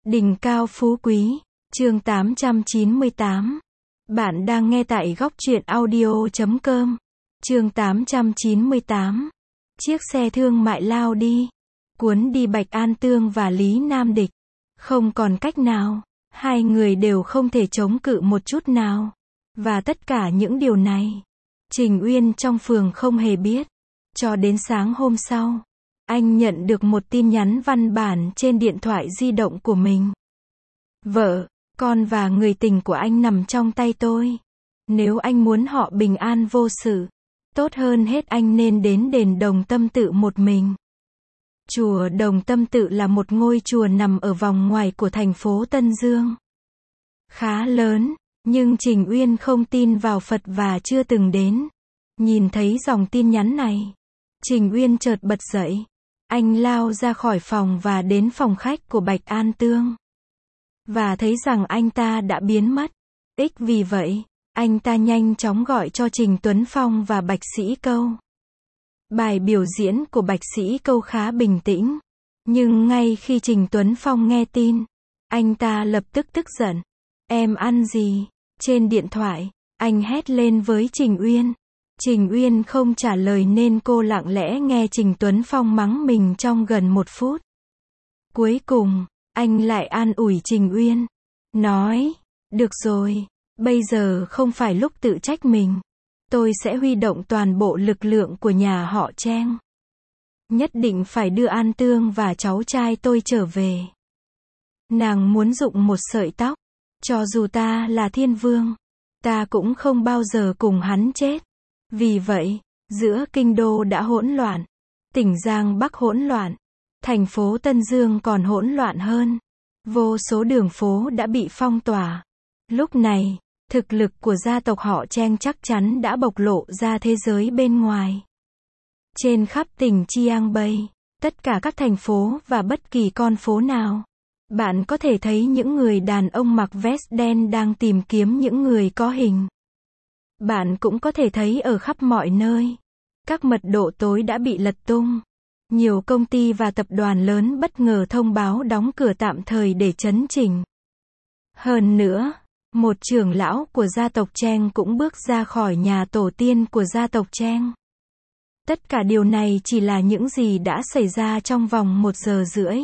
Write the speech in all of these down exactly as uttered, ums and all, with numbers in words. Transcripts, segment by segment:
Đỉnh cao phú quý, chương tám trăm chín mươi tám. Bạn đang nghe tại góc truyện audio chấm com. Chương tám trăm chín mươi tám. Chiếc xe thương mại lao đi, cuốn đi Bạch An Tương và Lý Nam Địch. Không còn cách nào, hai người đều không thể chống cự một chút nào. Và tất cả những điều này, Trình Uyên trong phường không hề biết. Cho đến sáng hôm sau, anh nhận được một tin nhắn văn bản trên điện thoại di động của mình. Vợ, con và người tình của anh nằm trong tay tôi. Nếu anh muốn họ bình an vô sự, tốt hơn hết anh nên đến đền Đồng Tâm Tự một mình. Chùa Đồng Tâm Tự là một ngôi chùa nằm ở vòng ngoài của thành phố Tân Dương. Khá lớn, nhưng Trình Uyên không tin vào Phật và chưa từng đến. Nhìn thấy dòng tin nhắn này, Trình Uyên chợt bật dậy. Anh lao ra khỏi phòng và đến phòng khách của Bạch An Tương. Và thấy rằng anh ta đã biến mất. Ích vì vậy, anh ta nhanh chóng gọi cho Trình Tuấn Phong và Bạch Sĩ Câu. Bài biểu diễn của Bạch Sĩ Câu khá bình tĩnh. Nhưng ngay khi Trình Tuấn Phong nghe tin, anh ta lập tức tức giận. Em ăn gì? Trên điện thoại, anh hét lên với Trình Uyên. Trình Uyên không trả lời nên cô lặng lẽ nghe Trình Tuấn Phong mắng mình trong gần một phút. Cuối cùng, anh lại an ủi Trình Uyên. Nói, được rồi, bây giờ không phải lúc tự trách mình. Tôi sẽ huy động toàn bộ lực lượng của nhà họ Trang. Nhất định phải đưa An Tương và cháu trai tôi trở về. Nàng muốn rụng một sợi tóc. Cho dù ta là thiên vương, ta cũng không bao giờ cùng hắn chết. Vì vậy, giữa kinh đô đã hỗn loạn, tỉnh Giang Bắc hỗn loạn, thành phố Tân Dương còn hỗn loạn hơn. Vô số đường phố đã bị phong tỏa. Lúc này, thực lực của gia tộc họ Trang chắc chắn đã bộc lộ ra thế giới bên ngoài. Trên khắp tỉnh Chiang Bay, tất cả các thành phố và bất kỳ con phố nào, bạn có thể thấy những người đàn ông mặc vest đen đang tìm kiếm những người có hình. Bạn cũng có thể thấy ở khắp mọi nơi, các mật độ tối đã bị lật tung. Nhiều công ty và tập đoàn lớn bất ngờ thông báo đóng cửa tạm thời để chấn chỉnh. Hơn nữa, một trưởng lão của gia tộc Trang cũng bước ra khỏi nhà tổ tiên của gia tộc Trang. Tất cả điều này chỉ là những gì đã xảy ra trong vòng một giờ rưỡi.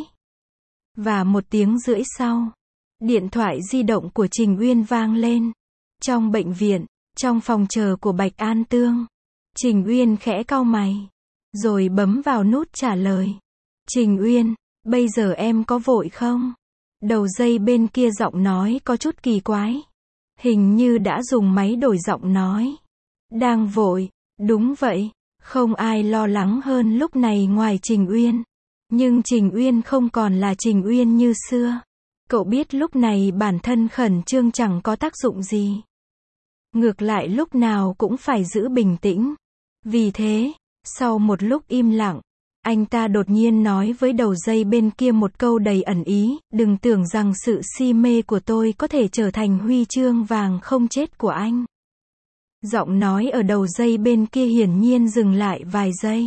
Và một tiếng rưỡi sau, điện thoại di động của Trình Uyên vang lên. Trong bệnh viện, trong phòng chờ của Bạch An Tương, Trình Uyên khẽ cau mày, rồi bấm vào nút trả lời. Trình Uyên, bây giờ em có vội không? Đầu dây bên kia giọng nói có chút kỳ quái. Hình như đã dùng máy đổi giọng nói. Đang vội, đúng vậy, không ai lo lắng hơn lúc này ngoài Trình Uyên. Nhưng Trình Uyên không còn là Trình Uyên như xưa. Cậu biết lúc này bản thân khẩn trương chẳng có tác dụng gì. Ngược lại lúc nào cũng phải giữ bình tĩnh. Vì thế, sau một lúc im lặng, anh ta đột nhiên nói với đầu dây bên kia một câu đầy ẩn ý. Đừng tưởng rằng sự si mê của tôi có thể trở thành huy chương vàng không chết của anh. Giọng nói ở đầu dây bên kia hiển nhiên dừng lại vài giây.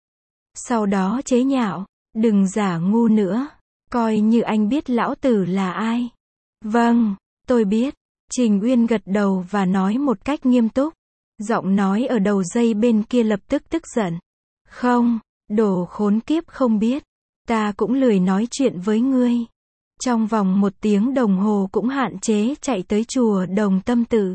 Sau đó chế nhạo. Đừng giả ngu nữa. Coi như anh biết lão tử là ai. Vâng, tôi biết. Trình Uyên gật đầu và nói một cách nghiêm túc. Giọng nói ở đầu dây bên kia lập tức tức giận. Không, đồ khốn kiếp không biết. Ta cũng lười nói chuyện với ngươi. Trong vòng một tiếng đồng hồ cũng hạn chế chạy tới chùa Đồng Tâm Tự.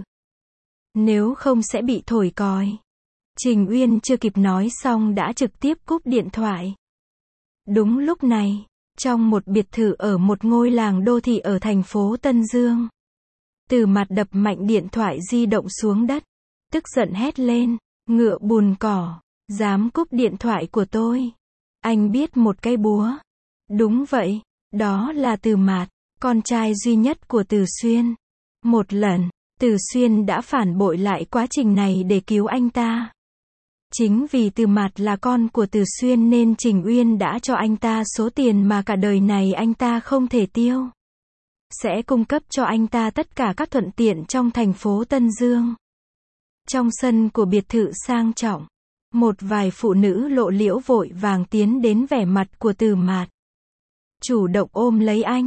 Nếu không sẽ bị thổi còi. Trình Uyên chưa kịp nói xong đã trực tiếp cúp điện thoại. Đúng lúc này, trong một biệt thự ở một ngôi làng đô thị ở thành phố Tân Dương, Từ Mặt đập mạnh điện thoại di động xuống đất, tức giận hét lên, ngựa bùn cỏ, dám cúp điện thoại của tôi. Anh biết một cái búa. Đúng vậy, đó là Từ Mạt, con trai duy nhất của Từ Xuyên. Một lần, Từ Xuyên đã phản bội lại quá trình này để cứu anh ta. Chính vì Từ Mạt là con của Từ Xuyên nên Trình Uyên đã cho anh ta số tiền mà cả đời này anh ta không thể tiêu. Sẽ cung cấp cho anh ta tất cả các thuận tiện trong thành phố Tân Dương. Trong sân của biệt thự sang trọng, một vài phụ nữ lộ liễu vội vàng tiến đến vẻ mặt của Từ Mạt. Chủ động ôm lấy anh.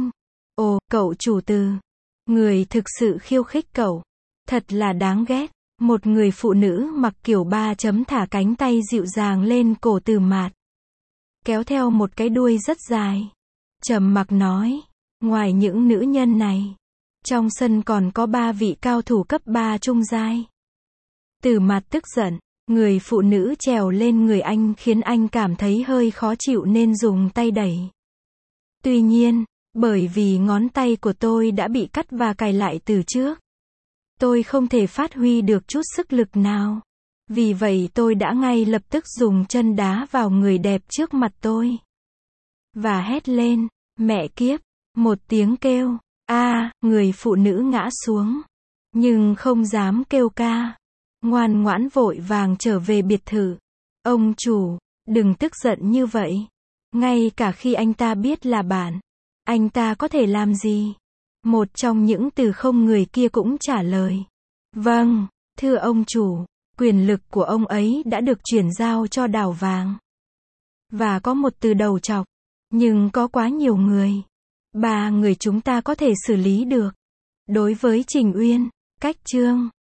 Ồ, cậu chủ từ. Người thực sự khiêu khích cậu. Thật là đáng ghét. Một người phụ nữ mặc kiểu ba chấm thả cánh tay dịu dàng lên cổ Từ Mạt. Kéo theo một cái đuôi rất dài. Trầm mặc nói. Ngoài những nữ nhân này, trong sân còn có ba vị cao thủ cấp ba trung giai. Từ Mạt tức giận. Người phụ nữ trèo lên người anh khiến anh cảm thấy hơi khó chịu nên dùng tay đẩy. Tuy nhiên, bởi vì ngón tay của tôi đã bị cắt và cài lại từ trước, tôi không thể phát huy được chút sức lực nào. Vì vậy tôi đã ngay lập tức dùng chân đá vào người đẹp trước mặt tôi. Và hét lên, mẹ kiếp, một tiếng kêu, a, người phụ nữ ngã xuống. Nhưng không dám kêu ca. Ngoan ngoãn vội vàng trở về biệt thự. Ông chủ, đừng tức giận như vậy. Ngay cả khi anh ta biết là bạn, anh ta có thể làm gì? Một trong những từ không người kia cũng trả lời. Vâng, thưa ông chủ, quyền lực của ông ấy đã được chuyển giao cho Đào Vàng. Và có một từ đầu chọc. Nhưng có quá nhiều người. Ba người chúng ta có thể xử lý được. Đối với Trình Uyên, Cách Trương,